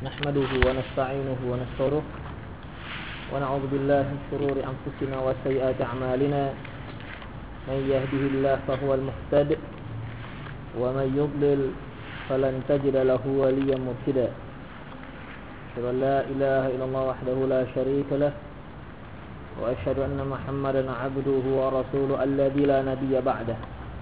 نحمده ونستعينه ونستغفره ونعوذ بالله من شرور أنفسنا وسيئات أعمالنا من يهده الله فهو المهتد ومن يضلل فلن تجد له وليا مرشدا أشهد أن لا إله إلا الله وحده لا شريك له وأشهد أن محمدا عبده ورسوله الذي لا نبي بعده.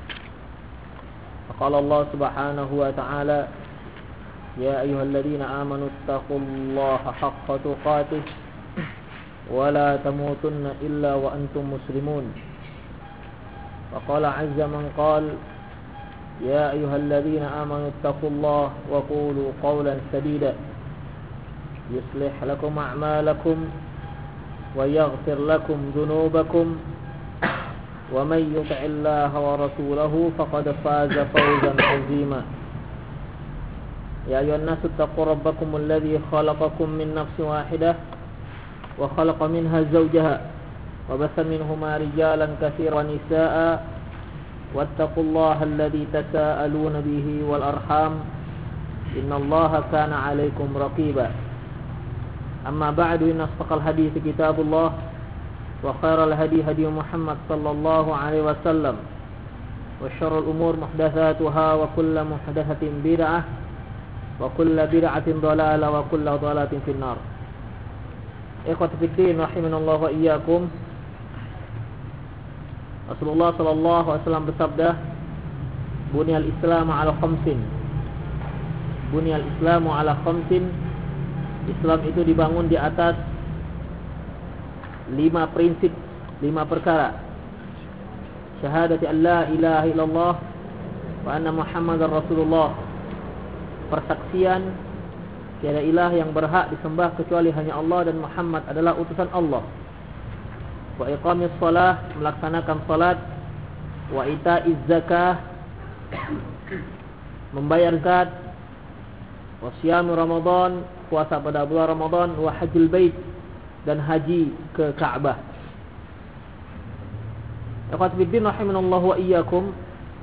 فقال الله سبحانه وتعالى يا أيها الذين آمنوا اتقوا الله حق تقاته ولا تموتن إلا وأنتم مسلمون. وقال عز من قال يا أيها الذين آمنوا اتقوا الله وقولوا قولا سديدا يصلح لكم أعمالكم ويغفر لكم ذنوبكم ومن يطع الله ورسوله فقد فاز فوزا عظيما. يا أيها الناس اتقوا ربكم الذي خلقكم من نفس واحدة وخلق منها زوجها وبث منهما رجالا كثيرا ونساء واتقوا الله الذي تساءلون به والأرحام إن الله كان عليكم رقيبا. أما بعد إن أصدق الحديث كتاب الله وخير الهدي هدي محمد صلى الله عليه وسلم وشر الأمور محدثاتها وكل محدثة بدعة وكل بدعة ضلالة وكل ضلالة في النار. Ikhwati fiddin rahimanallahu wa iyyakum. Rasulullah sallallahu alaihi wasallam bersabda, "Bunyal Islamu ala khamsin." Bunyal Islamu ala khamsin. Islam itu dibangun di atas 5 prinsip, 5 perkara. Syahadati an la ilaha illallah wa anna Muhammadar Rasulullah. Persaksian tiada ilah yang berhak disembah kecuali hanya Allah dan Muhammad adalah utusan Allah. Wa iqamis shalah, melaksanakan salat. Wa ita'iz zakah, membayar zakat. Wa siyam Ramadan, puasa pada bulan Ramadan. Wa hajjul bait, dan haji ke Ka'bah. Ikhwati fiddin rahimanallahu wa iyyakum.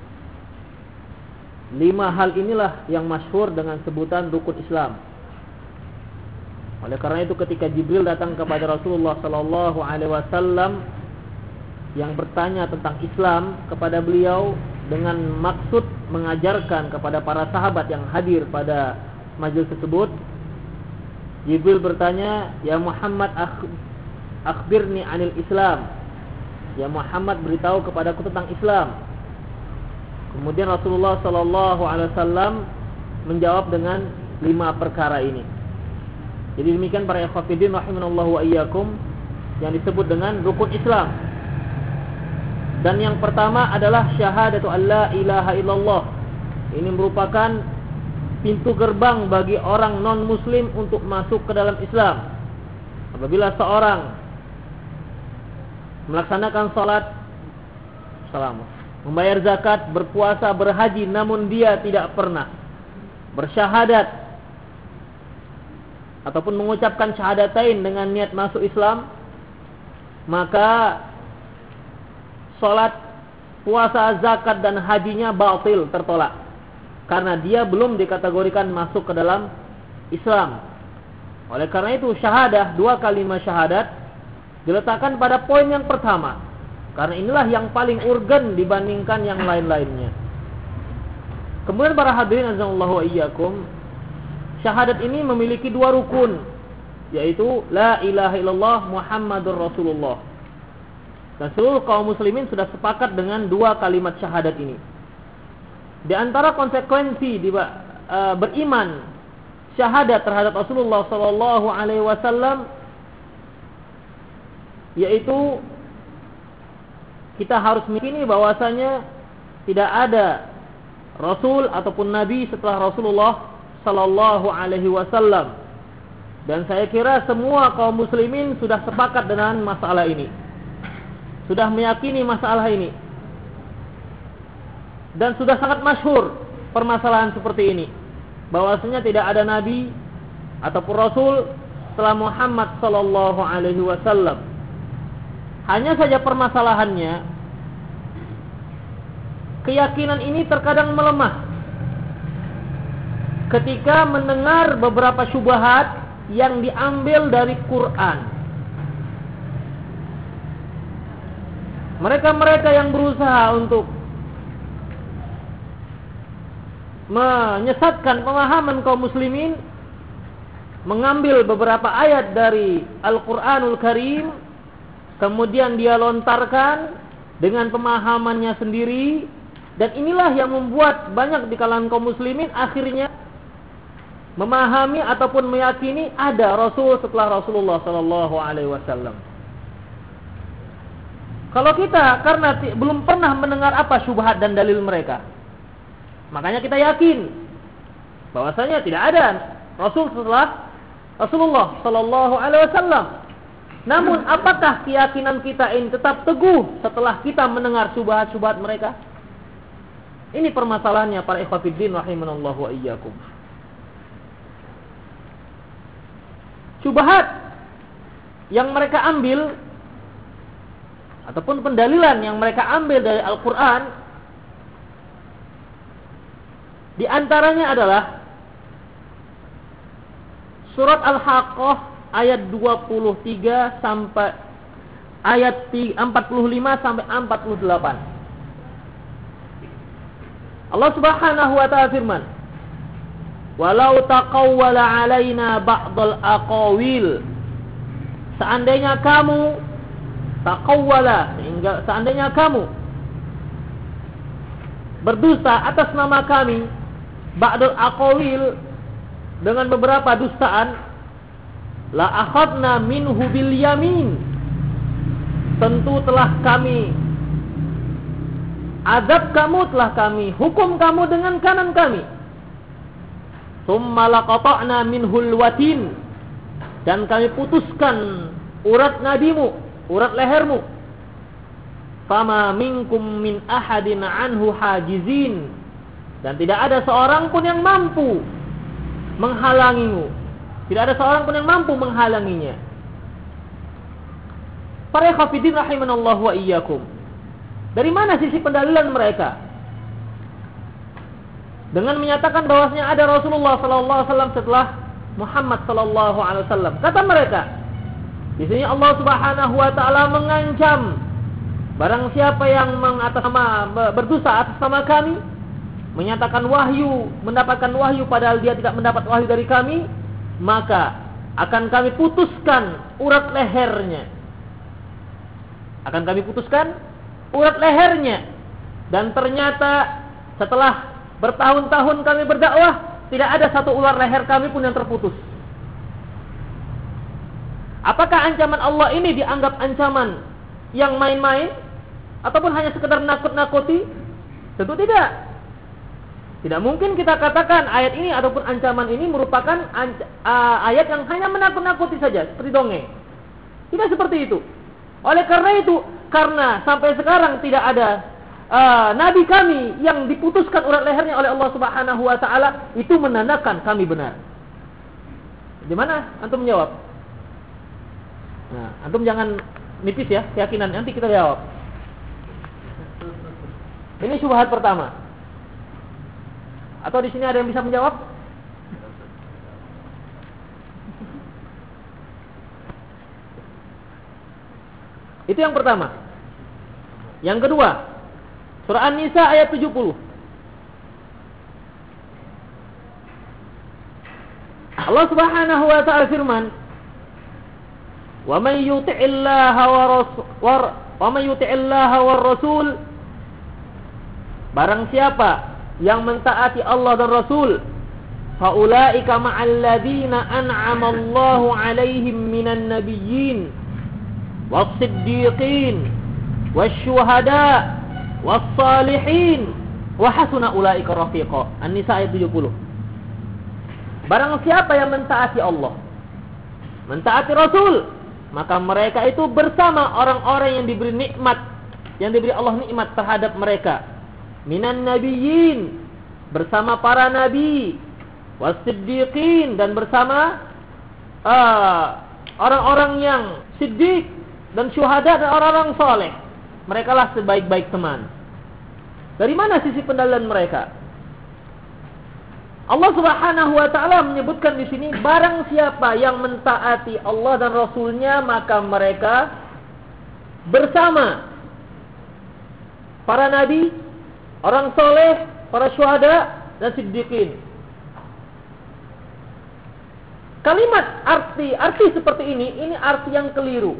5 hal inilah yang masyhur dengan sebutan rukun Islam. Oleh karena itu ketika Jibril datang kepada Rasulullah sallallahu alaihi wasallam yang bertanya tentang Islam kepada beliau dengan maksud mengajarkan kepada para sahabat yang hadir pada majelis tersebut, Jibril bertanya, "Ya Muhammad, akhbirni 'anil Islam." Ya Muhammad, beritahu kepadaku tentang Islam. Kemudian Rasulullah sallallahu alaihi wasallam menjawab dengan 5 perkara ini. Jadi demikian para ikhwatiddin rahimanallahu wa iyyakum yang disebut dengan rukun Islam. Dan yang pertama adalah syahadatu alla ilaha illallah. Ini merupakan pintu gerbang bagi orang non-muslim untuk masuk ke dalam Islam. Apabila seorang melaksanakan salat, membayar zakat, berpuasa, berhaji, namun dia tidak pernah bersyahadat ataupun mengucapkan syahadatain dengan niat masuk Islam, maka salat, puasa, zakat dan hajinya batil, tertolak, karena dia belum dikategorikan masuk ke dalam Islam. Oleh karena itu syahadah, 2 kalimat syahadat diletakkan pada poin yang pertama, karena inilah yang paling urgen dibandingkan yang lain-lainnya. Kemudian para hadirin azallahu wa iyyakum, syahadat ini memiliki 2 rukun, yaitu la ilaha illallah Muhammadur Rasulullah. Dan seluruh kaum muslimin sudah sepakat dengan 2 kalimat syahadat ini. Di antara konsekuensi beriman syahadat terhadap Rasulullah sallallahu alaihi wasallam, yaitu kita harus meyakini bahwasanya tidak ada rasul ataupun nabi setelah Rasulullah sallallahu alaihi wasallam. Dan saya kira semua kaum muslimin sudah sepakat dengan masalah ini. Sudah meyakini masalah ini. Dan sudah sangat masyhur permasalahan seperti ini, bahwasanya tidak ada nabi ataupun rasul setelah Muhammad sallallahu alaihi wasallam. Hanya saja permasalahannya, keyakinan ini terkadang melemah. ketika mendengar beberapa syubhat yang diambil dari Quran. Mereka-mereka yang berusaha untuk menyesatkan pemahaman kaum muslimin, mengambil beberapa ayat dari Al-Quranul Karim, kemudian dia lontarkan dengan pemahamannya sendiri, dan inilah yang membuat banyak di kalangan kaum muslimin akhirnya memahami ataupun meyakini ada Rasul setelah Rasulullah Sallallahu Alaihi Wasallam. Kalau kita karena belum pernah mendengar apa syubhat dan dalil mereka, makanya kita yakin bahwasanya tidak ada Rasul setelah Rasulullah Sallallahu Alaihi Wasallam. Namun apakah keyakinan kita ini tetap teguh setelah kita mendengar syubhat-syubhat mereka? Ini permasalahannya para ikhwatiddin rahimanallahu wa iyyakum. Syubhat yang mereka ambil ataupun pendalilan yang mereka ambil dari Al-Quran, di antaranya adalah surat Al-Haqqah ayat 23 sampai ayat 45 sampai 48. Allah Subhanahu wa ta'ala firman, "Walau taqawwala 'alaina ba'dal aqawil." Seandainya kamu taqawwala, seandainya kamu berdusta atas nama kami, ba'dal aqawil, dengan beberapa dustaan, la akhadna minhu bil yamin, tentu telah kami azab kamu, telah kami hukum kamu dengan kanan kami. Tsumma laqata'na minhul watin, dan kami putuskan urat nadimu, urat lehermu. Fama minkum min ahadin anhu hajizin, dan tidak ada seorang pun yang mampu menghalangimu. Tidak ada seorang pun yang mampu menghalanginya. Para ikhwatiddin rahimanallahu wa iyyakum. Dari mana sisi pendalilan mereka? Dengan menyatakan bahwasanya ada Rasulullah sallallahu alaihi wasallam setelah Muhammad sallallahu alaihi wasallam. Kata mereka, di sini Allah Subhanahu wa taala mengancam barang siapa yang berdosa atas nama kami, menyatakan wahyu, mendapatkan wahyu padahal dia tidak mendapat wahyu dari kami, maka akan kami putuskan urat lehernya. Akan kami putuskan urat lehernya. Dan ternyata setelah bertahun-tahun kami berdakwah, tidak ada satu urat leher kami pun yang terputus. Apakah ancaman Allah ini dianggap ancaman yang main-main ataupun hanya sekedar nakut-nakuti? Tentu tidak. Tidak mungkin kita katakan ayat ini ataupun ancaman ini merupakan ayat yang hanya menakut-nakuti saja, seperti dongeng. Tidak seperti itu. Oleh karena itu, karena sampai sekarang tidak ada nabi kami yang diputuskan urat lehernya oleh Allah Subhanahu wa taala, itu menandakan kami benar. Gimana antum menjawab? Nah, antum jangan nipis ya keyakinan, nanti kita jawab. Ini syubhat pertama. Atau di sini ada yang bisa menjawab? Itu yang pertama. Yang kedua, surah An-Nisa ayat 70. Allah Subhanahu wa ta'ala firman, "Wa may yuti'illaha war rasul," barang siapa yang mentaati Allah dan Rasul, faulaika ma'al ladzina an'ama Allahu 'alaihim minan nabiyyin was-siddiqin wasyuhada was-salihin wa hasuna ulaika rafiqa. An-Nisa ayat 70. Barang siapa yang mentaati Allah, mentaati Rasul, maka mereka itu bersama orang-orang yang diberi nikmat, yang diberi Allah nikmat terhadap mereka. Minan nabiyyin, bersama para nabi, was-siddiqin, dan bersama orang-orang yang siddiq, dan syuhada, dan orang-orang soleh. Mereka lah sebaik-baik teman. Dari mana sisi pendalilan mereka? Allah Subhanahu wa taala menyebutkan di sini, barang siapa yang mentaati Allah dan Rasulnya, maka mereka bersama para nabi, orang soleh, para syuhada dan siddiqin. Kalimat arti seperti ini arti yang keliru.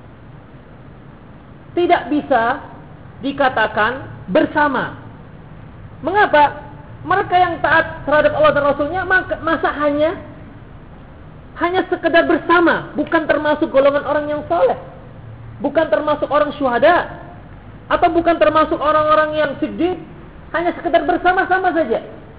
Tidak bisa dikatakan bersama. Mengapa? Mereka yang taat terhadap Allah dan Rasulnya masa hanya sekedar bersama, bukan termasuk golongan orang yang soleh, bukan termasuk orang syuhada, atau bukan termasuk orang-orang yang siddiq, hanya sekedar bersama-sama saja.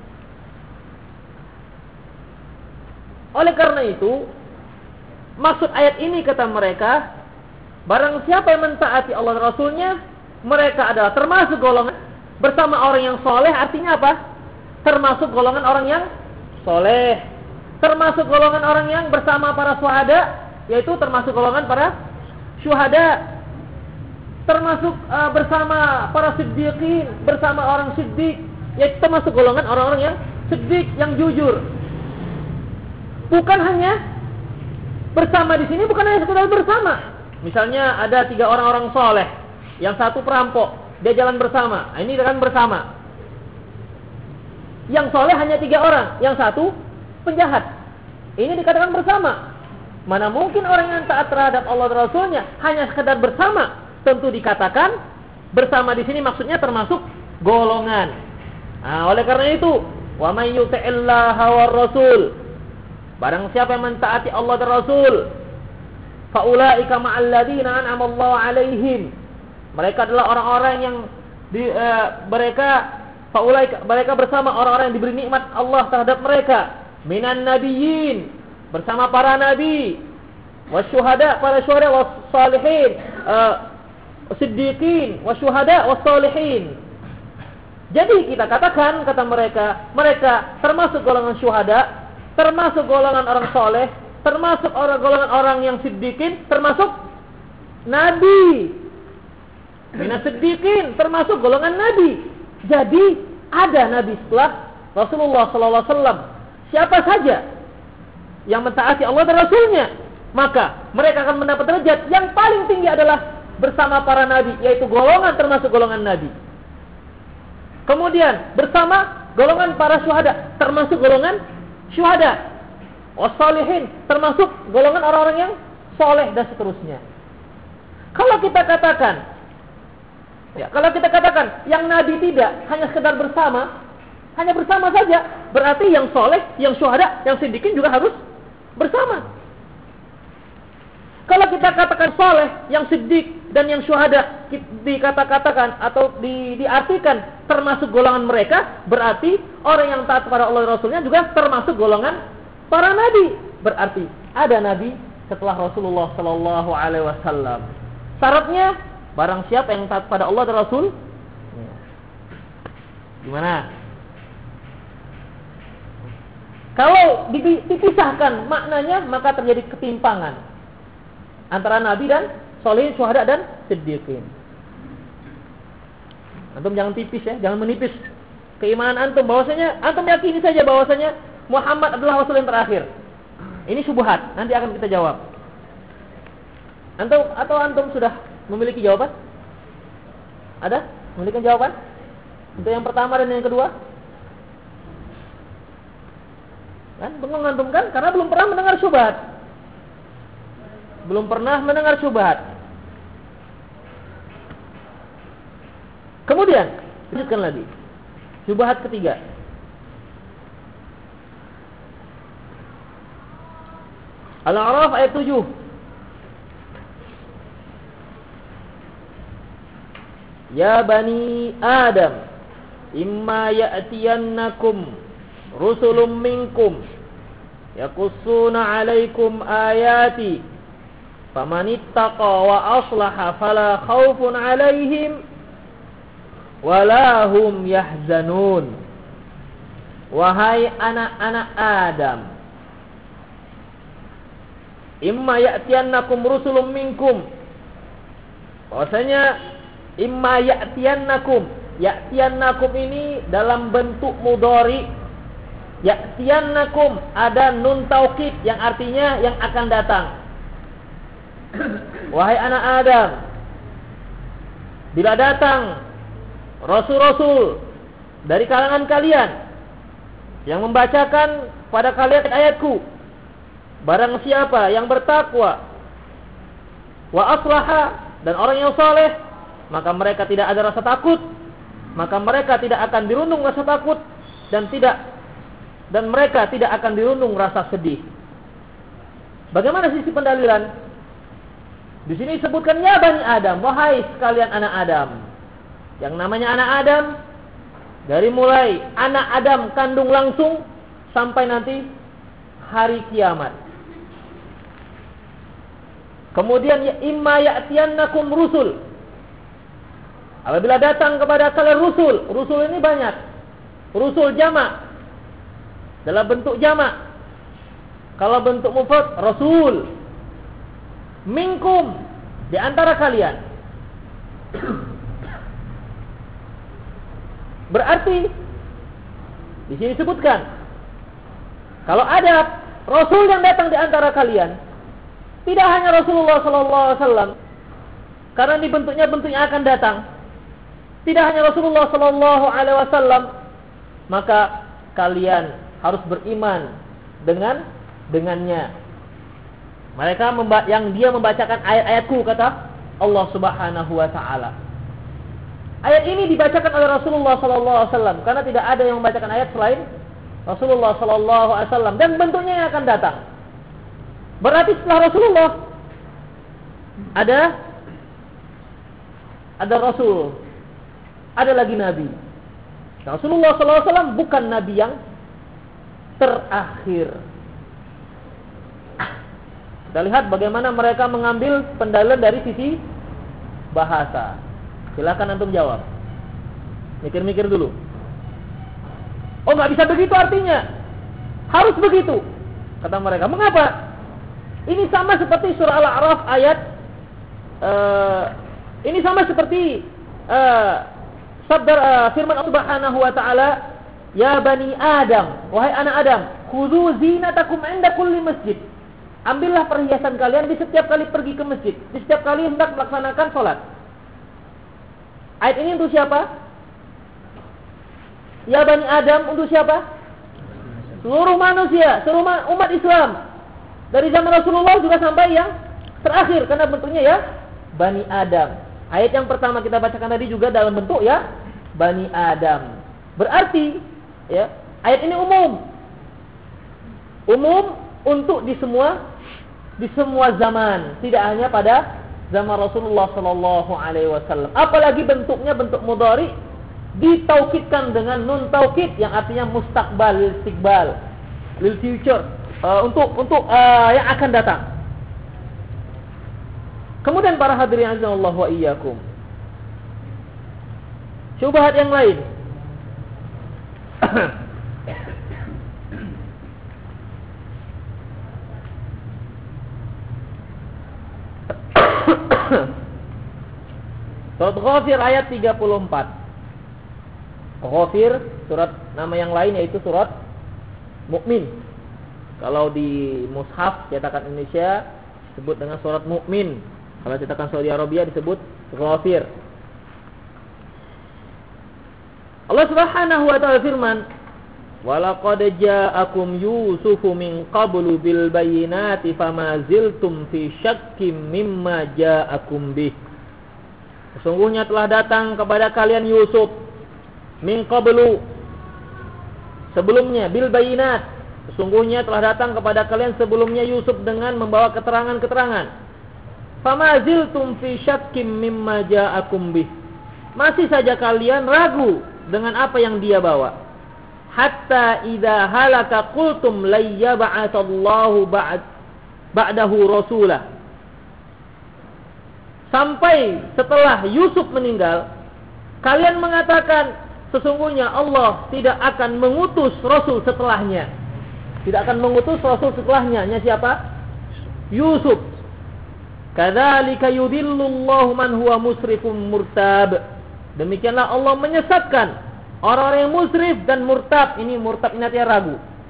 Oleh karena itu, maksud ayat ini kata mereka, barang siapa yang mentaati Allah dan Rasulnya, mereka adalah termasuk golongan bersama orang yang soleh. Artinya apa? Termasuk golongan orang yang soleh, termasuk golongan orang yang bersama para syuhada, yaitu termasuk golongan para syuhada, termasuk bersama para siddiqin, bersama orang siddiq, yaitu termasuk golongan orang-orang yang siddiq, yang jujur. Bukan hanya bersama di sini, bukan hanya sekedar bersama. Misalnya ada 3 orang-orang soleh, yang satu perampok, dia jalan bersama, ini kan bersama. Yang soleh hanya 3 orang, yang satu penjahat. Ini dikatakan bersama. Mana mungkin orang yang taat terhadap Allah dan Rasulnya hanya sekedar bersama? Tentu dikatakan bersama di sini maksudnya termasuk golongan. Nah, oleh karena itu, wa may yuti'illaha war rasul, barang siapa yang mentaati Allah dan Rasul, fa ulaika ma'al ladzina an'ama Allahu 'alaihim, mereka adalah orang-orang yang mereka bersama orang-orang yang diberi nikmat Allah terhadap mereka, minan nabiyyin, bersama para nabi, wasyuhada, para syuhada, wassalihin, siddiqin, wasyuhada, wassalihin. Jadi kita katakan, kata mereka termasuk golongan syuhada, termasuk golongan orang soleh, termasuk golongan orang yang siddiqin, termasuk nabi, minas siddiqin, termasuk golongan nabi. Jadi ada nabi setelah Rasulullah sallallahu alaihi wasallam. Siapa saja yang mentaati Allah dan Rasulnya, maka mereka akan mendapat derajat yang paling tinggi adalah bersama para nabi, yaitu golongan termasuk golongan nabi. Kemudian bersama golongan para syuhada, termasuk golongan syuhada. Wassalihin, termasuk golongan orang-orang yang soleh dan seterusnya. Kalau kita katakan yang nabi tidak, hanya sekedar bersama, hanya bersama saja, berarti yang soleh, yang syuhada, yang siddiqin juga harus bersama. Kalau kita katakan soleh, yang siddiq dan yang syuhada dikatakan atau diartikan termasuk golongan mereka, berarti orang yang taat kepada Allah dan Rasulnya juga termasuk golongan para nabi. Berarti ada nabi setelah Rasulullah sallallahu alaihi wasallam. Syaratnya barang siapa yang taat pada Allah dan Rasul. Gimana? Kalau dipisahkan maknanya, maka terjadi ketimpangan antara nabi dan sholihin, syuhada dan siddiqin. Antum jangan tipis ya, jangan menipis keimanan antum. Bahwasanya antum yakini saja bahwasanya Muhammad adalah Rasul yang terakhir. Ini syubhat, nanti akan kita jawab. Antum sudah memiliki jawaban? Ada? Memiliki jawaban? Untuk yang pertama dan yang kedua? Kan bengong antum kan? Karena belum pernah mendengar syubhat. Kemudian, lanjutkan lagi. Syubhat ketiga. Al-A'raf ayat 7. Ya bani Adam, imma ya'tiyannakum rusulun minkum yaqussuna 'alaikum ayati famanittaqa wa aslaha fala khaufun 'alaihim wala hum yahzanun. Wahai anak-anak Adam, imma ya'tiyannakum rusulun minkum, bahwasanya imma ya'tiyannakum, ya'tiyannakum ini dalam bentuk mudhari Ya'tiyannakum, ada nun taukid yang artinya yang akan datang. Wahai anak Adam, bila datang rasul-rasul dari kalangan kalian yang membacakan pada kalian ayatku, barang siapa yang bertakwa wa aslaha, dan orang yang saleh, maka mereka tidak ada rasa takut, maka mereka tidak akan dirundung rasa takut, dan mereka tidak akan dirundung rasa sedih. Bagaimana sisi pendalilan? Di sini disebutkan ya Bani Adam, wahai sekalian anak Adam. Yang namanya anak Adam, dari mulai anak Adam kandung langsung sampai nanti hari kiamat. Kemudian ya imma ya'tiyannakum rusul. Apabila datang kepada kalian rusul ini banyak. Rusul jamak, dalam bentuk jamak. Kalau bentuk mufrad, rasul. Minkum, di antara kalian. Berarti di sini disebutkan kalau ada rasul yang datang di antara kalian, tidak hanya Rasulullah SAW, karena ini bentuknya akan datang. Tidak hanya Rasulullah SAW, maka kalian harus beriman dengannya. Mereka yang dia membacakan ayat-ayatku, kata Allah Subhanahu wa taala. Ayat ini dibacakan oleh Rasulullah SAW, karena tidak ada yang membacakan ayat selain Rasulullah SAW, dan bentuknya yang akan datang. Berarti setelah Rasulullah ada Rasul, ada lagi Nabi. Rasulullah SAW bukan Nabi yang terakhir. Kita lihat bagaimana mereka mengambil pendalilan dari sisi bahasa. Silakan antum jawab. Mikir-mikir dulu. Oh, nggak bisa begitu artinya. Harus begitu, kata mereka. Mengapa? Ini sama seperti surah Al-A'raf ayat. Ini sama seperti sabda firman Allah Subhanahu wa taala, ya Bani Adam, wahai anak Adam, khudhu zinatakum 'inda kulli masjid. Ambillah perhiasan kalian di setiap kali pergi ke masjid, di setiap kali hendak melaksanakan sholat. Ayat ini untuk siapa? Ya Bani Adam, untuk siapa? Seluruh manusia, seluruh umat Islam. Dari zaman Rasulullah juga sampai yang terakhir, karena bentuknya ya Bani Adam. Ayat yang pertama kita bacakan tadi juga dalam bentuk ya Bani Adam. Berarti ya, ayat ini umum untuk di semua zaman, tidak hanya pada zaman Rasulullah sallallahu alaihi wasallam. Apalagi bentuknya bentuk mudhari, ditaukidkan dengan nun taukid yang artinya mustaqbal, lil istiqbal, lil future, untuk yang akan datang. Kemudian para hadirin azallahu wa iyyakum, syubhat yang lain. Surat Ghafir ayat 34. Ghafir, surat nama yang lain yaitu surat Mukmin. Kalau di mushaf cetakan Indonesia disebut dengan surat Mukmin. Kalau cetakan Saudi Arabia disebut Ghafir. Allah Subhanahu wa taala firman, "Walaqad ja'akum Yusufu min qablu bil bayyinati fama ziltum fi syakkim mimma ja'akum bih." Sesungguhnya telah datang kepada kalian Yusuf min qablu, sebelumnya, bil bayyinat. Sesungguhnya telah datang kepada kalian sebelumnya Yusuf dengan membawa keterangan-keterangan. Fama ziltum fi syakkim mimma ja'akum bih. Masih saja kalian ragu dengan apa yang dia bawa. Hatta idza halaka qultum layyab'atsallahu ba'dahu rasulah. Sampai setelah Yusuf meninggal, kalian mengatakan sesungguhnya Allah tidak akan mengutus rasul setelahnya. Tidak akan mengutus rasul setelahnya. Nya siapa? Yusuf. Kadzalika yudhillullahu man huwa musrifun murtab. Demikianlah Allah menyesatkan orang-orang yang musrif dan murtab. Ini murtab ini artinya ragu.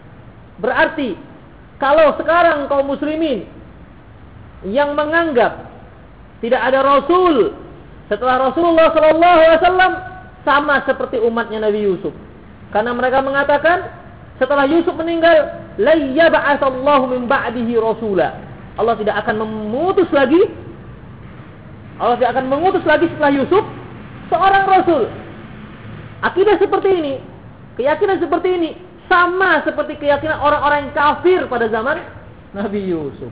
Berarti kalau sekarang kaum muslimin yang menganggap tidak ada rasul setelah Rasulullah sallallahu alaihi wasallam, sama seperti umatnya Nabi Yusuf. Karena mereka mengatakan setelah Yusuf meninggal, la yab'atsallahu min ba'dihi rasula. Allah tidak akan mengutus lagi setelah Yusuf seorang rasul. Akidah seperti ini, keyakinan seperti ini sama seperti keyakinan orang-orang yang kafir pada zaman Nabi Yusuf.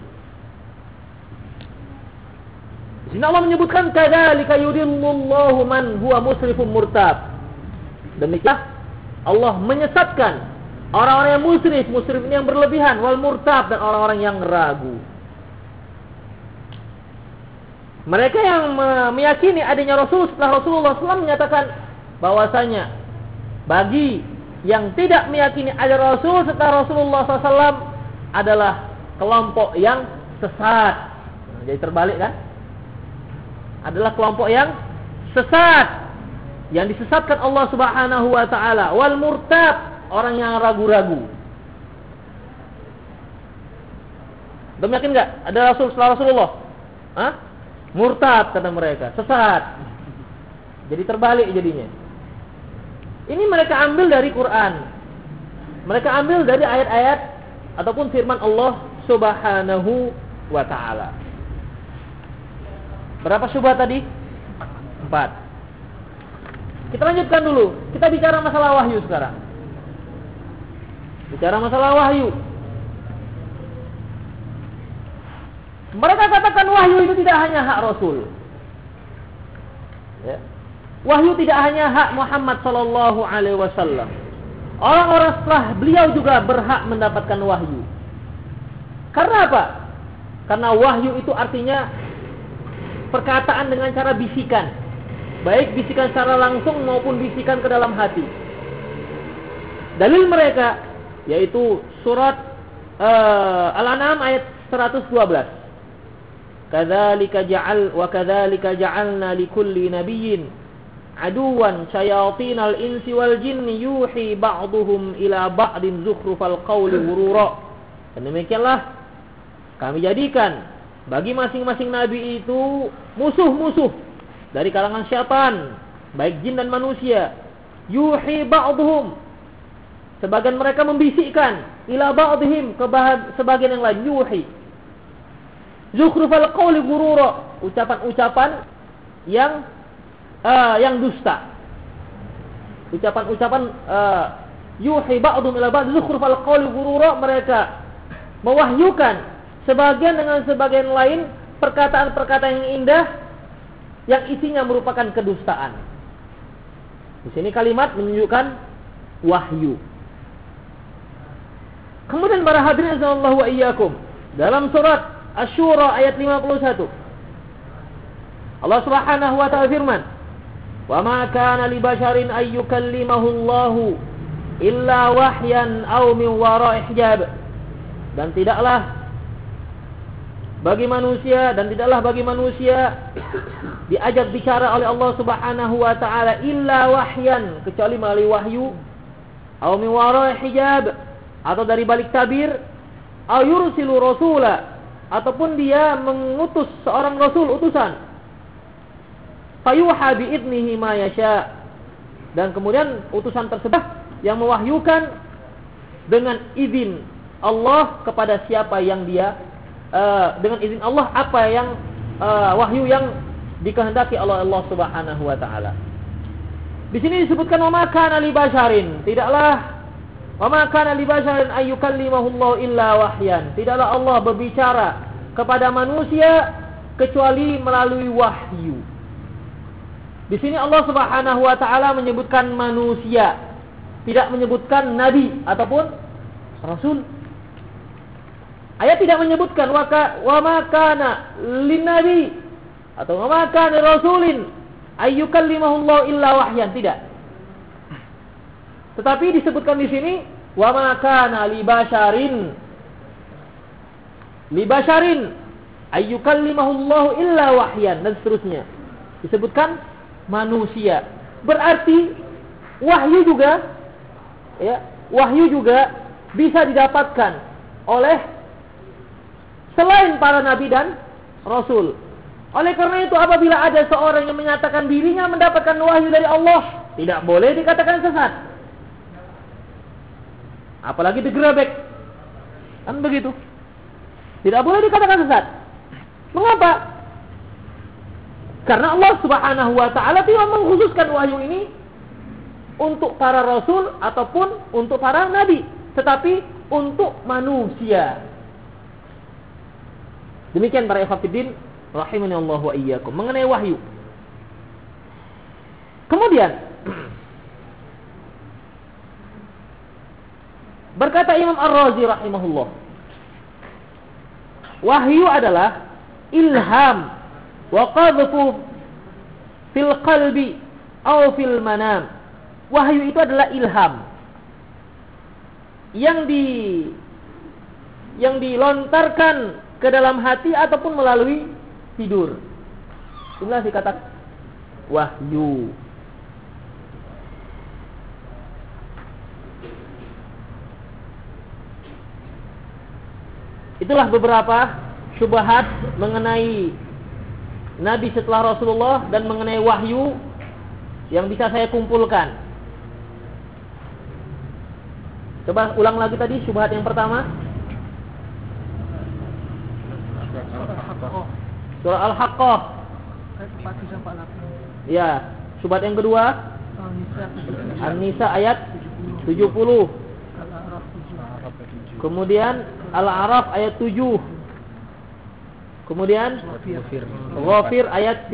Di sini Allah menyebutkan kadzalika yudillullahu man huwa musrifun murtab. Demikian Allah menyesatkan orang-orang yang musrif ini yang berlebihan, wal murtab, dan orang-orang yang ragu. Mereka yang meyakini adanya Rasul setelah Rasulullah SAW menyatakan bahwasanya bagi yang tidak meyakini ada Rasul setelah Rasulullah SAW adalah kelompok yang sesat. Jadi terbalik kan? Adalah kelompok yang sesat, yang disesatkan Allah Subhanahu wa taala. Wal murtab, orang yang ragu-ragu. Yakin enggak ada Rasul setelah Rasulullah? Hah? Murtad kata mereka, sesat. Jadi terbalik jadinya. Ini mereka ambil dari Quran. Mereka ambil dari ayat-ayat ataupun firman Allah Subhanahu wa taala. Berapa syubhat tadi? 4. Kita lanjutkan dulu. Kita bicara masalah wahyu sekarang. Bicara masalah wahyu. Mereka katakan wahyu itu tidak hanya hak Rasul. Ya. Wahyu tidak hanya hak Muhammad sallallahu alaihi wasallam. Orang-orang setelah beliau juga berhak mendapatkan wahyu. Karena apa? Karena wahyu itu artinya perkataan dengan cara bisikan. Baik bisikan secara langsung maupun bisikan ke dalam hati. Dalil mereka yaitu surat Al-An'am ayat 112. Kadzalika ja'alna likulli nabiyyin aduwan syayatinal insi wal jinni yuhi ba'duhum ila ba'din zukhrufal qawli ghurura. Dan demikianlah kami jadikan bagi masing-masing nabi itu musuh-musuh dari kalangan syaitan, baik jin dan manusia. Yuhi ba'duhum, sebagian mereka membisikkan, ila ba'dihim, ke sebagian yang lain. Yuhi zukhrufal qawli ghurura, ucapan-ucapan yang dusta. Ucapan-ucapan yuhi ba'dhum ila ba'd zukhrufal qawli ghurura, mereka mewahyukan sebagian dengan sebagian lain perkataan-perkataan yang indah yang isinya merupakan kedustaan. Di sini kalimat menunjukkan wahyu. Kemudian para hadirin sallallahu wa iyyakum, dalam surat Asy-Syura ayat 51. Allah Subhanahu wa ta'ala firman, "Wa ma kana li basharin ay yukallimahu Allahu illa wahyan aw min wara'i hijab." Dan tidaklah bagi manusia diajak bicara oleh Allah Subhanahu wa ta'ala illa wahyan, kecuali melalui wahyu, aw min wara'i hijab, atau dari balik tabir, aw yursilu rasula, ataupun dia mengutus seorang rasul, utusan, fayuha bi'idnihi ma yasha, dan kemudian utusan tersebut yang mewahyukan dengan izin Allah kepada siapa yang dia dengan izin Allah apa yang wahyu yang dikehendaki oleh Allah Subhanahu wa taala. Di sini disebutkan wa ma kana li basharin, tidaklah wa ma kana li basharin ay yukallimahu Allah illa wahyan, tidaklah Allah berbicara kepada manusia kecuali melalui wahyu. Di sini Allah Subhanahu wa taala menyebutkan manusia, tidak menyebutkan nabi ataupun rasul. Ayat tidak menyebutkan wa ma kana lin nabi atau wa ma kana rasulin ay yukallimahu Allah illa wahyan, tidak. Tetapi disebutkan di sini wa ma kana li basharin ay yukallimahu Allah illa wahyan, dan seterusnya. Disebutkan manusia. Berarti wahyu juga bisa didapatkan oleh selain para nabi dan rasul. Oleh karena itu apabila ada seorang yang menyatakan dirinya mendapatkan wahyu dari Allah, tidak boleh dikatakan sesat. Apalagi digerebek. Kan begitu. Tidak boleh dikatakan sesat. Mengapa? Karena Allah Subhanahu wa taala tidak mengkhususkan wahyu ini untuk para rasul ataupun untuk para nabi, tetapi untuk manusia. Demikian para ikhwatiddin rahimani Allah wa iyyakum mengenai wahyu. Kemudian berkata Imam Ar-Razi rahimahullah, wahyu adalah ilham wa qadhfu fil qalbi aw fil manam. Wahyu itu adalah ilham yang dilontarkan ke dalam hati ataupun melalui tidur. Inilah dikatakan wahyu. Itulah beberapa syubhat mengenai Nabi setelah Rasulullah dan mengenai wahyu yang bisa saya kumpulkan. Coba ulang lagi tadi syubhat yang pertama. Surah Al-Haqqah. Ya, syubhat yang kedua An-Nisa ayat 70. Kemudian Al-A'raf ayat 7. Kemudian Ghafir ayat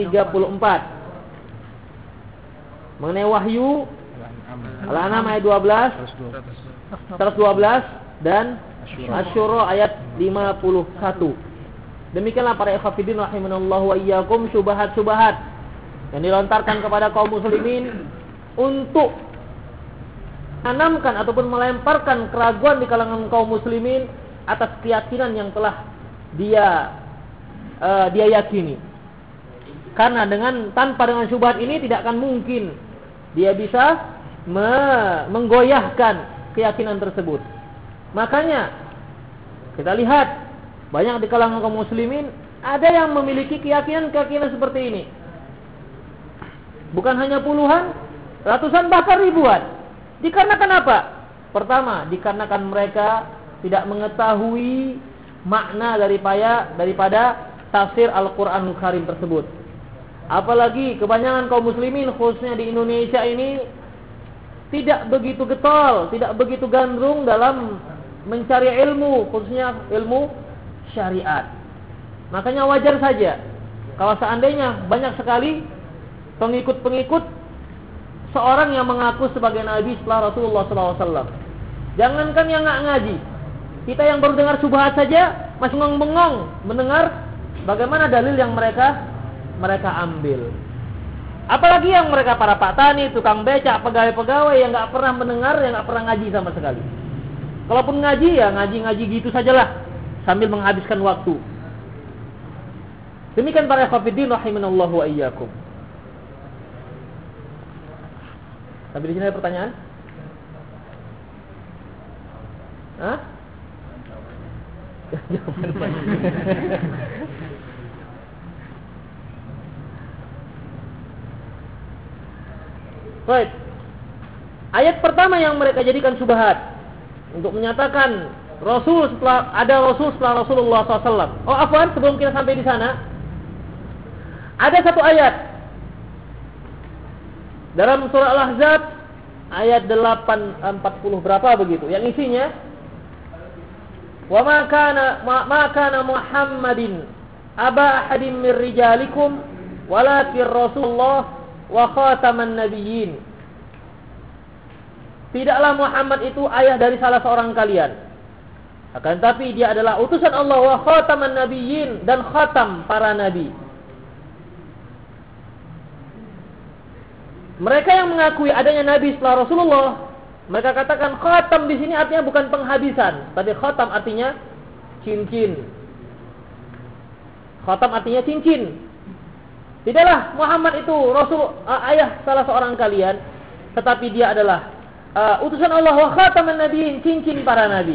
34. Mengenai wahyu Al-An'am ayat 12, 112 dan Asy-Syura ayat 51. Demikianlah para ikhwatiddin rahimanallahu wa iyyakum syubhat-syubhat yang dilontarkan kepada kaum muslimin untuk menanamkan ataupun melemparkan keraguan di kalangan kaum muslimin atas keyakinan yang telah dia yakini. Karena tanpa dengan syubhat ini tidak akan mungkin dia bisa menggoyahkan keyakinan tersebut. Makanya kita lihat banyak di kalangan kaum muslimin ada yang memiliki keyakinan seperti ini. Bukan hanya puluhan, ratusan bahkan ribuan. Dikarenakan apa? Pertama, dikarenakan mereka tidak mengetahui makna daripada tafsir Al-Qur'anul Karim tersebut. Apalagi kebanyakan kaum muslimin khususnya di Indonesia ini tidak begitu getol, tidak begitu gandrung dalam mencari ilmu, khususnya ilmu syariat. Makanya wajar saja kalau seandainya banyak sekali pengikut-pengikut seorang yang mengaku sebagai nabi setelah Rasulullah SAW. Jangankan yang nggak ngaji, kita yang baru dengar syubhat saja masih bengong mendengar bagaimana dalil yang mereka ambil. Apalagi yang mereka para pak tani, tukang becak, pegawai-pegawai yang nggak pernah mendengar, yang nggak pernah ngaji sama sekali. Kalaupun ngaji ya ngaji gitu sajalah sambil menghabiskan waktu. Demikian para ikhwatiddin rahimanallahu wa iyyakum. Sampai di sini ada pertanyaan? Hah? Jawaban banyak. Baik. Ayat pertama yang mereka jadikan syubhat untuk menyatakan Rasul setelah Rasulullah SAW. Oh, afwan, sebelum kita sampai di sana, ada satu ayat dalam surah Al-Ahzab ayat 840 berapa begitu, yang isinya wa ma kana Muhammadin aba ahadin min rijalikum walakin Rasulullah wa khataman nabiyyin. Tidaklah Muhammad itu ayah dari salah seorang kalian, akan tapi dia adalah utusan Allah wa khataman nabiyyin, dan khatam para nabi. Mereka yang mengakui adanya nabi setelah Rasulullah, mereka katakan khatam di sini artinya bukan penghabisan, tapi khatam artinya cincin. Khatam artinya cincin. Tidaklah Muhammad itu Rasul ayah salah seorang kalian, tetapi dia adalah utusan Allah wa khataman nabiyyin, cincin para nabi.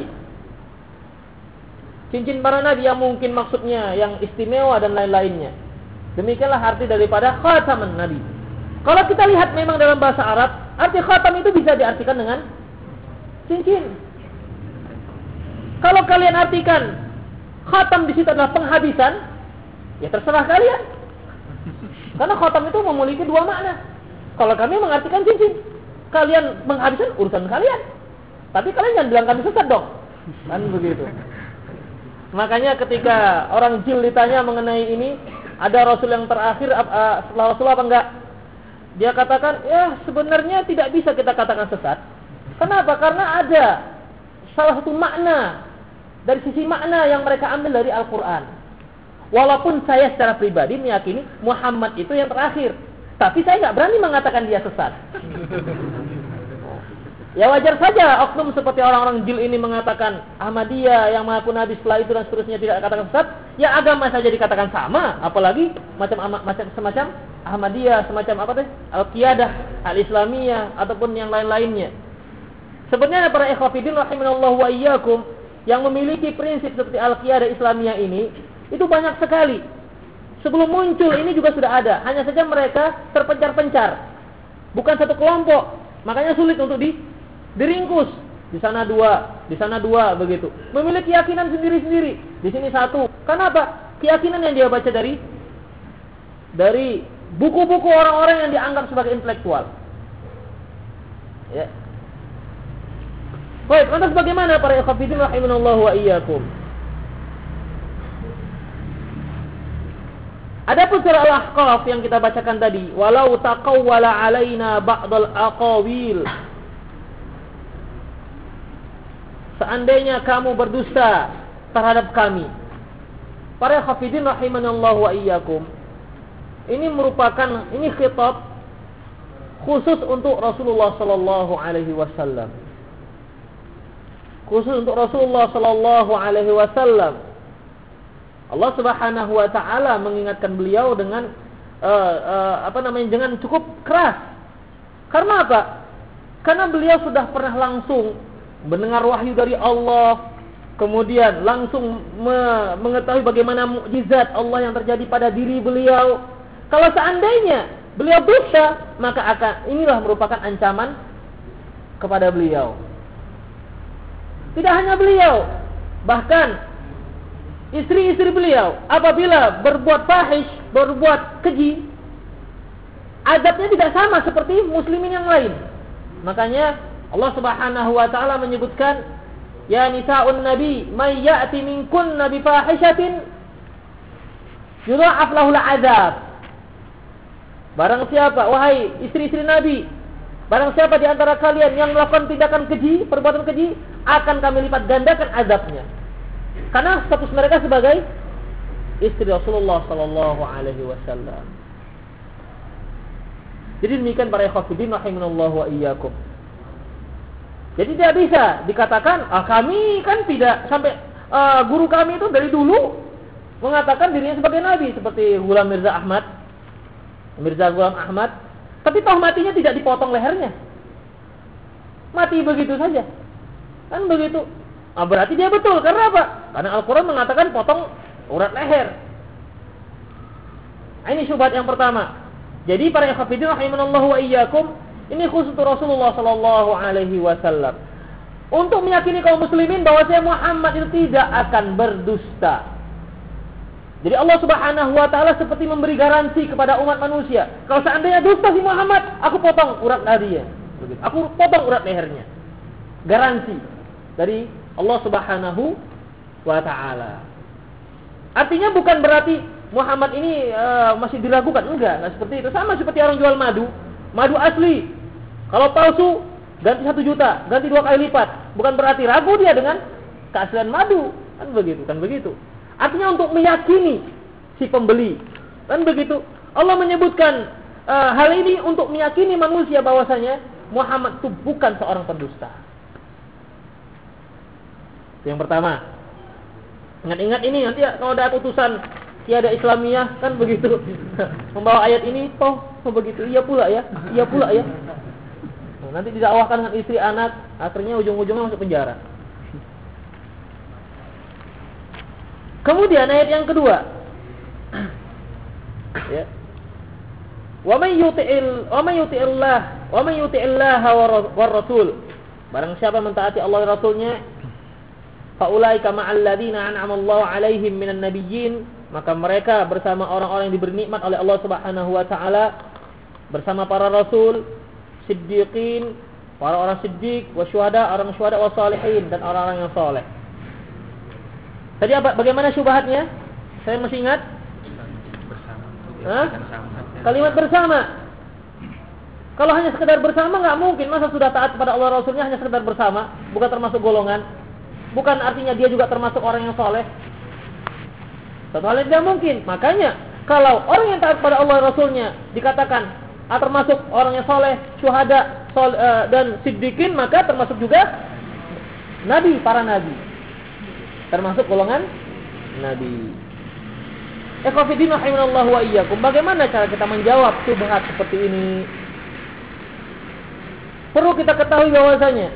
Cincin para nabi yang mungkin maksudnya yang istimewa dan lain-lainnya. Demikianlah arti daripada khataman nabi. Kalau kita lihat memang dalam bahasa Arab, arti khatam itu bisa diartikan dengan cincin. Kalau kalian artikan khatam di situ adalah penghabisan, ya terserah kalian. Karena khatam itu memiliki dua makna. Kalau kami mengartikan cincin, kalian menghabiskan urusan kalian. Tapi kalian jangan bilang kami sesat dong. Kan begitu. Makanya ketika orang jil ditanya mengenai ini, ada Rasul yang terakhir setelah Rasul apa enggak? Dia katakan, ya sebenarnya tidak bisa kita katakan sesat. Kenapa? Karena ada salah satu makna dari sisi makna yang mereka ambil dari Al-Quran. Walaupun saya secara pribadi meyakini Muhammad itu yang terakhir, tapi saya nggak berani mengatakan dia sesat. Ya wajar saja oknum seperti orang-orang jil ini mengatakan Ahmadiyah yang mengaku Nabi setelah itu dan seterusnya tidak katakan sesat. Ya agama saja dikatakan sama, apalagi semacam Ahmadiyah, semacam apa teh? Al-Qiyadah, Al-Islamiyah ataupun yang lain-lainnya. Sebenarnya para ikhwatiddin rahimanallahu wa iyyakum yang memiliki prinsip seperti Al-Qiyadah Islamiyah ini itu banyak sekali. Sebelum muncul ini juga sudah ada, hanya saja mereka terpencar-pencar. Bukan satu kelompok. Makanya sulit untuk diringkus. Di sana dua begitu. Memiliki keyakinan sendiri-sendiri. Di sini satu. Kenapa? Keyakinan yang dia baca dari buku-buku orang-orang yang dianggap sebagai intelektual. Ya. Baik, lantas bagaimana para ikhwatiddin rahimanallahu wa iyyakum? Adapun surah Al-Ahqaf yang kita bacakan tadi, walau taqawwala alaina ba'dal aqawil. Seandainya kamu berdusta terhadap kami. Para hafidin rahimanallahu wa iyyakum. Ini merupakan khitab khusus untuk Rasulullah sallallahu alaihi wasallam. Khusus untuk Rasulullah sallallahu alaihi wasallam. Allah Subhanahu wa taala mengingatkan beliau dengan dengan cukup keras. Karena apa? Karena beliau sudah pernah langsung mendengar wahyu dari Allah, kemudian langsung mengetahui bagaimana mukjizat Allah yang terjadi pada diri beliau. Kalau seandainya beliau dusta, maka inilah merupakan ancaman kepada beliau. Tidak hanya beliau, bahkan istri-istri beliau apabila berbuat fahish, berbuat keji, azabnya tidak sama seperti muslimin yang lain. Makanya Allah Subhanahu wa taala menyebutkan, ya nisa'un nabi may ya'ti minkunna bi fahishatin yudha'af lahul 'adzab. Barang siapa, wahai istri-istri Nabi, barang siapa di antara kalian yang melakukan tindakan keji, perbuatan keji, akan kami lipat gandakan azabnya. Karena status mereka sebagai istri Rasulullah sallallahu alaihi wasallam. Jadi demikian para ikhwatiddin rahimanallahu wa iyyakum. Jadi tidak bisa dikatakan kami kan tidak sampai guru kami itu dari dulu mengatakan dirinya sebagai nabi seperti Mirza Ghulam Ahmad, tapi toh matinya tidak dipotong lehernya. Mati begitu saja. Kan begitu. Berarti dia betul. Karena apa? Karena Al-Quran mengatakan potong urat leher. Ini syubhat yang pertama. Jadi para ikhwatiddin rahimanallahu wa iyyakum, ini khusus untuk Rasulullah sallallahu alaihi wasallam. Untuk meyakini kaum muslimin bahwa Muhammad itu tidak akan berdusta. Jadi Allah Subhanahu wa taala seperti memberi garansi kepada umat manusia. Kalau seandainya dusta si Muhammad, aku potong urat lehernya. Aku potong urat lehernya. Garansi dari Allah Subhanahu wa taala. Artinya bukan berarti Muhammad ini masih diragukan, enggak seperti itu. Sama seperti orang jual madu asli. Kalau palsu ganti 1 juta, ganti 2 kali lipat. Bukan berarti ragu dia dengan keaslian madu, kan begitu. Artinya untuk meyakini si pembeli, kan begitu. Allah menyebutkan hal ini untuk meyakini manusia bahwasanya Muhammad itu bukan seorang pendusta. Yang pertama. Ingat-ingat ini nanti kalau ada putusan Qiyadah Islamiyah kan begitu. Membawa ayat ini begitu. Iya pula ya. Nanti didakwahkan dengan istri, anak, akhirnya ujung-ujungnya masuk penjara. Kemudian ayat yang kedua. Ya. Wa may yuti'illah war rasul. Barang siapa mentaati Allah dan Rasulnya, fa ulaika ma'al ladzina an'ama Allahu 'alaihim minan nabiyyin, maka mereka bersama orang-orang yang diberi nikmat oleh Allah Subhanahu wa taala, bersama para rasul, siddiqin, para orang siddiq, wasyuhada, orang syuhada, wasalihin, dan orang-orang yang saleh. Tadi bagaimana syubhatnya? Saya masih ingat? Kalimat bersama. Kalau hanya sekedar bersama nggak mungkin. Masa sudah taat kepada Allah Rasulnya hanya sekedar bersama, bukan termasuk golongan, bukan artinya dia juga termasuk orang yang soleh. Satu hal yang tidak mungkin. Makanya kalau orang yang taat kepada Allah Rasulnya dikatakan termasuk orang yang soleh, syuhada, dan siddiqin, maka termasuk juga nabi, para nabi, termasuk golongan nabi. Ikhwatiddin rahimanallahu wa iyyakum. Bagaimana cara kita menjawab syubhat seperti ini? Perlu kita ketahui bahwasanya,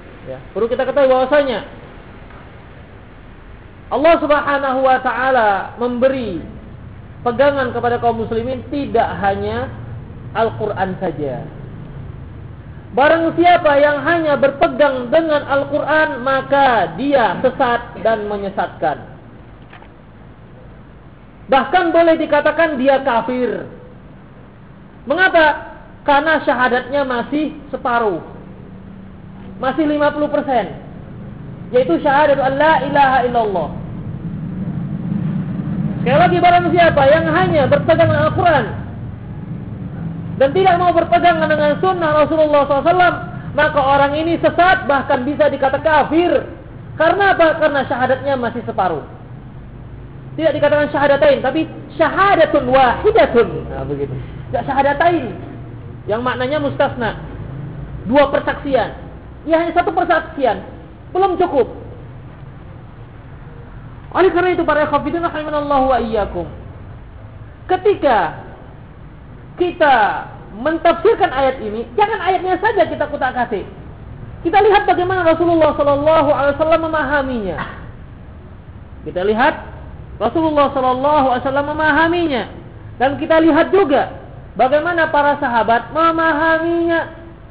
Allah Subhanahu wa taala memberi pegangan kepada kaum muslimin tidak hanya Al-Qur'an saja. Barang siapa yang hanya berpegang dengan Al-Qur'an, maka dia sesat dan menyesatkan. Bahkan boleh dikatakan dia kafir. Mengapa? Karena syahadatnya masih separuh, masih 50%, yaitu syahadat an la ilaha illallah. Sekali lagi, barang siapa yang hanya berpegang dengan Al-Quran dan tidak mau berpegang dengan sunnah Rasulullah SAW, maka orang ini sesat, bahkan bisa dikatakan kafir. Karena apa? Karena syahadatnya masih separuh. Tidak dikatakan syahadatain, tapi syahadatun wahidatun. Nah, begitu. Tidak syahadatain, yang maknanya mustasna, dua persaksian. Ya, hanya satu persaksian belum cukup. Oleh karena itu, para ikhwatiddin rahimanallahu wa iyyakum, ketika kita mentafsirkan ayat ini, jangan ayatnya saja kita kutak-atik. Kita lihat bagaimana Rasulullah sallallahu alaihi wasallam memahaminya. Kita lihat Rasulullah sallallahu alaihi wasallam memahaminya, dan kita lihat juga bagaimana para sahabat memahaminya.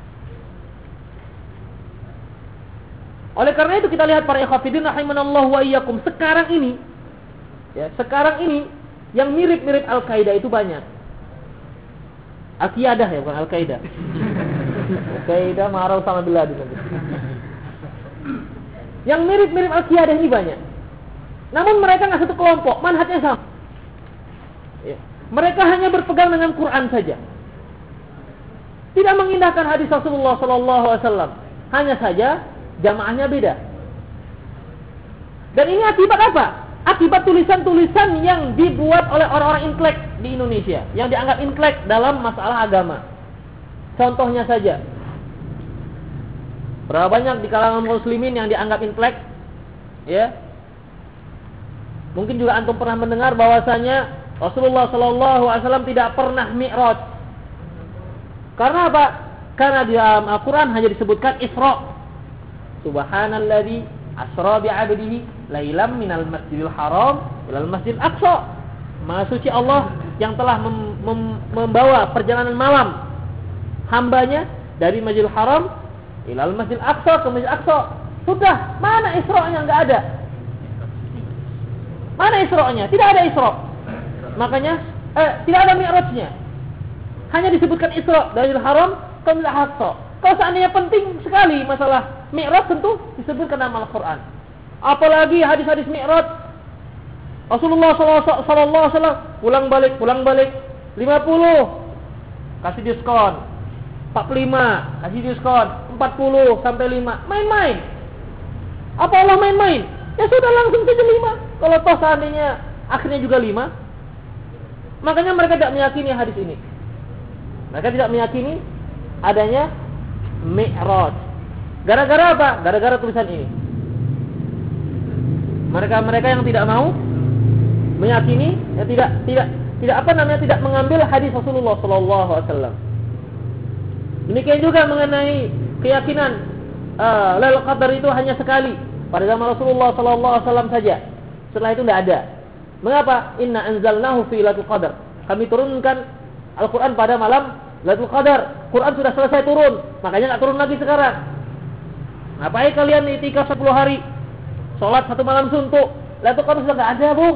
Oleh karena itu kita lihat para ikhwatiddin rahimanallahu wa iyyakum, sekarang ini yang mirip-mirip Al-Qaeda itu banyak. Al-Qiyadah ya, bukan Al-Qaeda. Al-Qaeda marah sama Bin Laden. Yang mirip-mirip Al-Qiyadah ini banyak. Namun mereka nggak satu kelompok, manhajnya sama. Ya. Mereka hanya berpegang dengan Quran saja, tidak mengindahkan hadis Rasulullah sallallahu alaihi wasallam. Hanya saja jamaahnya beda. Dan ini akibat apa? Akibat tulisan-tulisan yang dibuat oleh orang-orang intelek di Indonesia, yang dianggap intelek dalam masalah agama. Contohnya saja, berapa banyak di kalangan muslimin yang dianggap intelek? Ya, mungkin juga antum pernah mendengar bahwasanya Rasulullah sallallahu alaihi wasallam tidak pernah mi'raj. Karena apa? Karena di dalam Al-Qur'an hanya disebutkan Isra. Subhanalladzi asra bi 'abdihi lailam minal masjidil haram ilal masjidil aqsa. Maha suci Allah yang telah membawa perjalanan malam hambanya dari Masjidil Haram ilal Masjidil Aqsa ke Masjidil Aqsa. Sudah, mana Isra-nya? Enggak ada. Mana Isra-nya? Tidak ada Isra. Makanya tidak ada Mi'rajnya. Hanya disebutkan Isra dari Haram ke Masjidil Aqsa. Kalau seandainya penting sekali masalah Mi'raj, tentu disebutkan dalam Al-Quran. Apalagi hadis-hadis Mi'raj. Rasulullah sallallahu alaihi wasallam pulang balik 50 kasih diskon, 45 kasih diskon, 40 sampai 5. Main-main. Apa Allah main-main? Ya sudah, langsung saja 5. Kalau toh seandainya akhirnya juga 5. Makanya mereka tidak meyakini hadis ini. Mereka tidak meyakini adanya Mi'raj. Gara-gara apa? Gara-gara tulisan ini. Mereka yang tidak mau meyakini, ya tidak mengambil hadis Rasulullah sallallahu alaihi wasallam. Demikian juga mengenai keyakinan Lailatul Qadar itu hanya sekali pada zaman Rasulullah sallallahu alaihi wasallam saja. Setelah itu tidak ada. Mengapa? Inna anzalnahu fi Lailatul Qadar. Kami turunkan Al-Qur'an pada malam Lailatul Qadar. Quran sudah selesai turun, makanya enggak turun lagi sekarang. Ngapain kalian itikaf 10 hari? Salat 1 malam suntuk. Lailatul Qadar sudah enggak ada, Bung.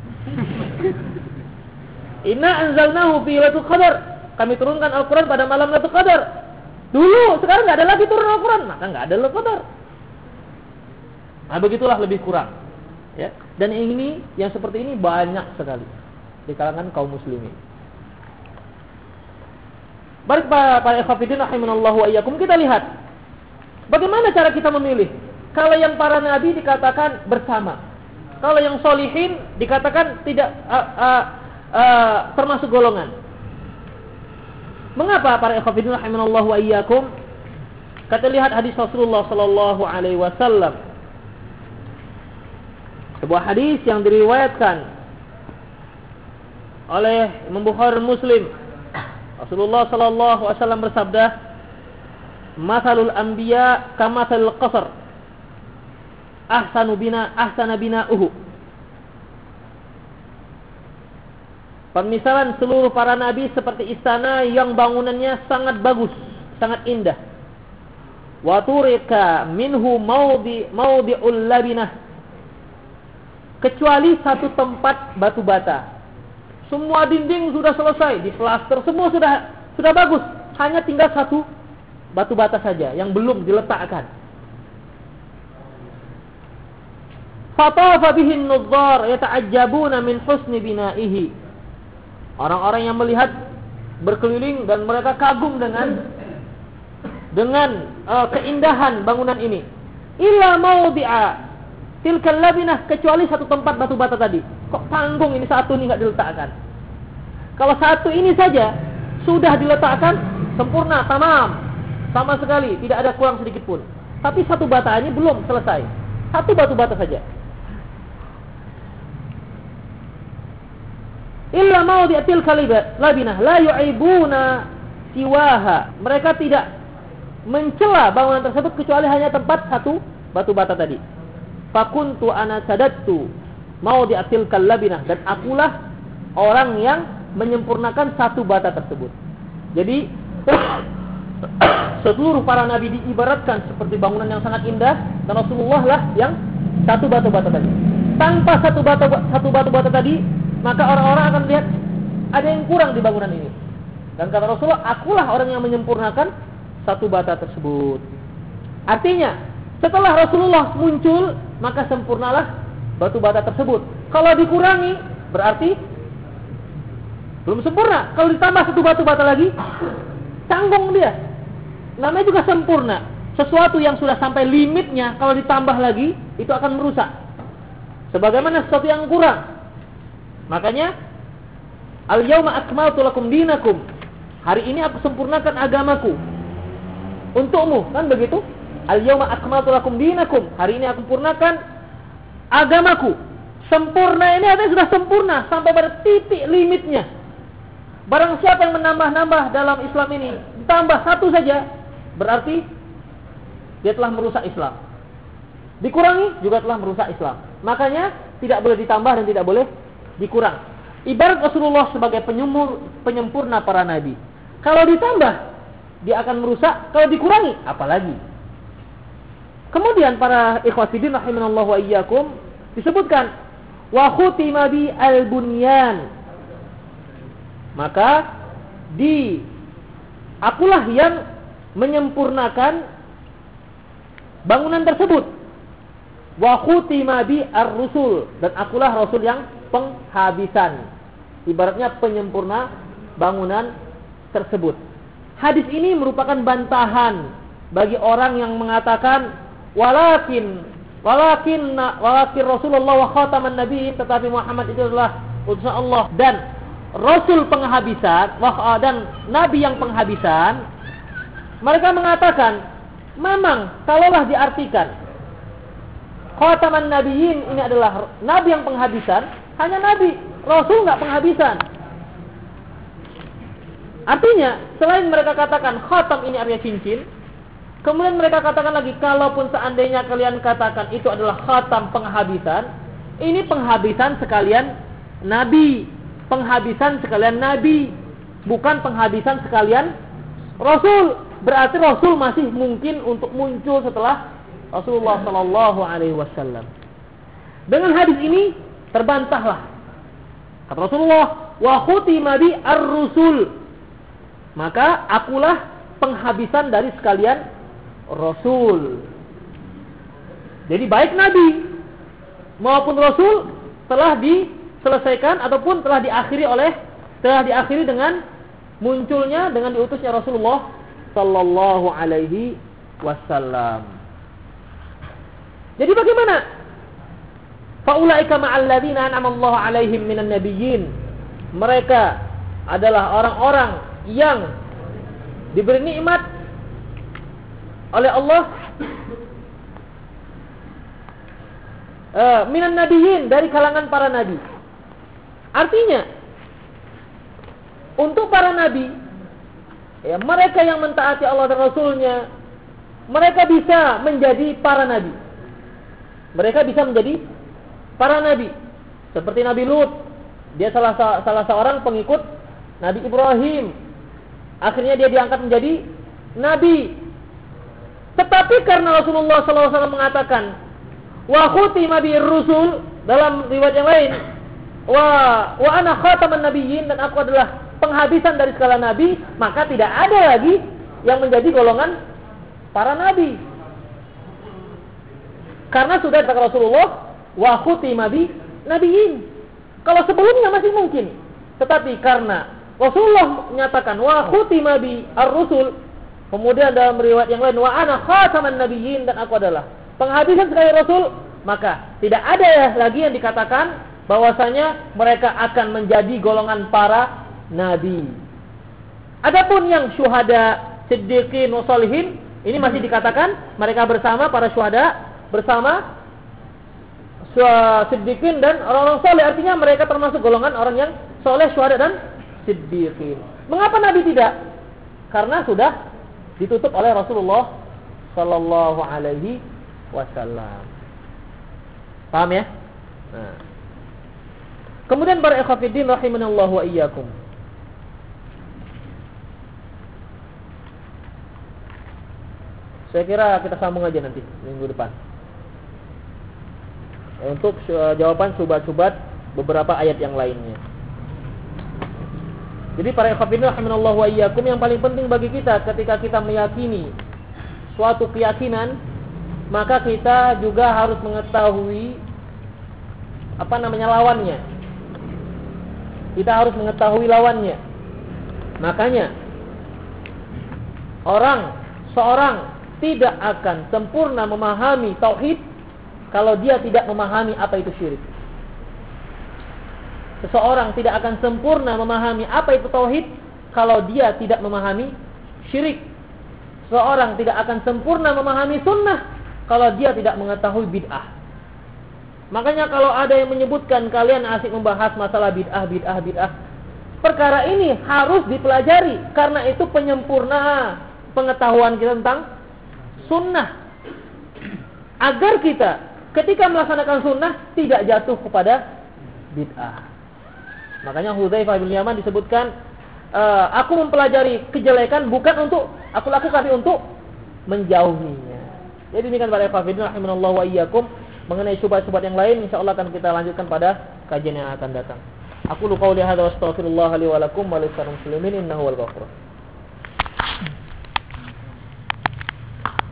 Inna anzalnahu fi Lailatul Qadar. Kami turunkan Al-Qur'an pada malam Lailatul Qadar. Dulu, sekarang enggak ada lagi turun Al-Qur'an, maka enggak ada Lailatul Qadar. Nah, begitulah lebih kurang. Ya. Dan ini yang seperti ini banyak sekali di kalangan kaum muslimin. Baik para ikhwatiddin rahimanallahu wa iyyakum, kita lihat bagaimana cara kita memilih. Kalau yang para nabi dikatakan bersama, kalau yang solihin dikatakan tidak termasuk golongan. Mengapa para ikhwatiddin rahimanallahu wa iyyakum? Kita lihat hadis Rasulullah sallallahu alaihi wasallam. Sebuah hadis yang diriwayatkan oleh Imam Bukhari Muslim. Rasulullah sallallahu alaihi wasallam bersabda, "Matsalul anbiya kamatsalil qasr. Ahsana bina'uhu." Permisalan seluruh para nabi seperti istana yang bangunannya sangat bagus, sangat indah. Wa turika minhu mawdi'ul labinah. Kecuali satu tempat batu bata. Semua dinding sudah selesai, diplaster, semua sudah bagus. Hanya tinggal satu batu bata saja yang belum diletakkan. Fatafa bihi an-nuzzar yata'ajjabuna min husni bina'ihi. Orang-orang yang melihat berkeliling dan mereka kagum dengan keindahan bangunan ini. Illa mawdi'a tilkal labinah, kecuali satu tempat batu bata tadi. Kok tanggung ini satu ini enggak diletakkan? Kalau satu ini saja sudah diletakkan sempurna, tamam. Sama sekali, tidak ada kurang sedikit pun. Tapi satu bata ini belum selesai. Satu batu bata saja. Illa mawdi'a tilkal labinah la yu'ibuna siwaha. Mereka tidak mencela bangunan tersebut kecuali hanya tempat satu batu bata tadi. Fakuntu ana sadattu mawdi'a tilkal labinah, dan akulah orang yang menyempurnakan satu bata tersebut. Jadi seluruh para nabi diibaratkan seperti bangunan yang sangat indah, dan Rasulullah lah yang satu batu bata tadi. Tanpa satu batu bata tadi, maka orang-orang akan lihat ada yang kurang di bangunan ini. Dan kata Rasulullah, akulah orang yang menyempurnakan satu bata tersebut. Artinya, setelah Rasulullah muncul, maka sempurnalah batu bata tersebut. Kalau dikurangi, berarti belum sempurna. Kalau ditambah satu batu bata lagi, canggung dia. Namanya juga sempurna. Sesuatu yang sudah sampai limitnya, kalau ditambah lagi, itu akan merusak. Sebagaimana sesuatu yang kurang. Makanya, al-yawma akmaltu lakum dinakum. Hari ini aku sempurnakan agamaku untukmu, kan begitu? Al-yawma akmaltu lakum dinakum. Hari ini aku sempurnakan agamaku. Sempurna ini artinya sudah sempurna sampai pada titik limitnya. Barang siapa yang menambah-nambah dalam Islam ini, ditambah satu saja, berarti dia telah merusak Islam. Dikurangi juga telah merusak Islam. Makanya tidak boleh ditambah dan tidak boleh dikurang. Ibarat Rasulullah sebagai penyempurna para nabi. Kalau ditambah, dia akan merusak. Kalau dikurangi, apalagi. Kemudian para ikhwatiddin rahimanallahu wa iyyakum, disebutkan wa khutima bi al-bunyan. Maka akulah yang menyempurnakan bangunan tersebut. Wa khutima bi ar-rusul, dan akulah rasul yang penghabisan. Ibaratnya penyempurna bangunan tersebut. Hadis ini merupakan bantahan bagi orang yang mengatakan walakin Rasulullah wa khataman nabiyyin, tetapi Muhammad itu adalah utusan Allah dan rasul penghabisan dan nabi yang penghabisan. Mereka mengatakan, memang kalaulah diartikan khataman nabiyyin ini adalah nabi yang penghabisan, hanya nabi, rasul enggak penghabisan. Artinya, selain mereka katakan khatam ini artinya cincin, Kemudian mereka katakan lagi, kalaupun seandainya kalian katakan itu adalah khatam penghabisan, ini penghabisan sekalian nabi, penghabisan sekalian nabi, bukan penghabisan sekalian rasul. Berarti rasul masih mungkin untuk muncul setelah Rasulullah sallallahu alaihi wasallam. Dengan hadis ini terbantahlah kata Rasulullah, wa khutima bi ar-rusul. Maka akulah penghabisan dari sekalian rasul. Jadi baik nabi maupun rasul telah diselesaikan ataupun telah diakhiri dengan munculnya, dengan diutusnya Rasulullah sallallahu alaihi wasallam. Jadi bagaimana? Faulaika ma'al ladzina an'ama Allahu 'alaihim minan nabiyyin. Mereka adalah orang-orang yang diberi nikmat oleh Allah minan nabiyyin, dari kalangan para nabi. Artinya untuk para nabi, ya, mereka yang mentaati Allah dan Rasulnya, mereka bisa menjadi para nabi. Mereka bisa menjadi para nabi. Seperti Nabi Lut, dia salah seorang pengikut Nabi Ibrahim. Akhirnya dia diangkat menjadi nabi. Tetapi karena Rasulullah SAW mengatakan, wa khutima bir rusul, dalam riwayat yang lain, wa ana khataman nabiyyin, dan aku adalah penghabisan dari segala nabi, maka tidak ada lagi yang menjadi golongan para nabi. Karena sudah kata Rasulullah, wa khutima bi nabiyyin. Kalau sebelumnya masih mungkin, tetapi karena Rasulullah menyatakan wa khutima bi ar-rusul, kemudian dalam riwayat yang lain wa ana khataman nabiyyin, dan aku adalah penghabisan sekali rasul, maka tidak ada lagi yang dikatakan bahwasanya mereka akan menjadi golongan para nabi. Adapun yang syuhada, siddiqin, wasolihin, ini masih dikatakan mereka bersama para syuhada, bersama siddiqin dan orang-orang soleh. Artinya mereka termasuk golongan orang yang soleh, syuhada dan siddiqin. Mengapa nabi tidak? Karena sudah ditutup oleh Rasulullah sallallahu alaihi wasallam. Paham ya? Nah. Kemudian para ikhwatiddin rahimanallahu wa iyyakum. Saya kira kita sambung aja nanti minggu depan untuk jawaban syubhat-syubhat beberapa ayat yang lainnya. Jadi para ikhwatiddin rahimanallahu wa iyyakum, yang paling penting bagi kita ketika kita meyakini suatu keyakinan, maka kita juga harus mengetahui lawannya. Kita harus mengetahui lawannya. Makanya seorang tidak akan sempurna memahami tauhid kalau dia tidak memahami apa itu syirik. Seseorang tidak akan sempurna memahami apa itu tauhid kalau dia tidak memahami syirik. Seseorang tidak akan sempurna memahami sunnah kalau dia tidak mengetahui bid'ah. Makanya kalau ada yang menyebutkan kalian asik membahas masalah bid'ah, perkara ini harus dipelajari karena itu penyempurna pengetahuan kita tentang sunnah, agar kita ketika melaksanakan sunnah tidak jatuh kepada bid'ah. Makanya Hudzaifah bin Yaman disebutkan, aku mempelajari kejelekan bukan untuk aku lakukan, tapi untuk menjauhinya. Jadi demikian para ikhwatiddin rahimanallahu wa iyyakum. Mengenai syubhat-syubhat yang lain insyaallah akan kita lanjutkan pada kajian yang akan datang. Aku qouli hadza wa astaghfirullah li wa lakum wa lisal muslimin innahu wal ghafur.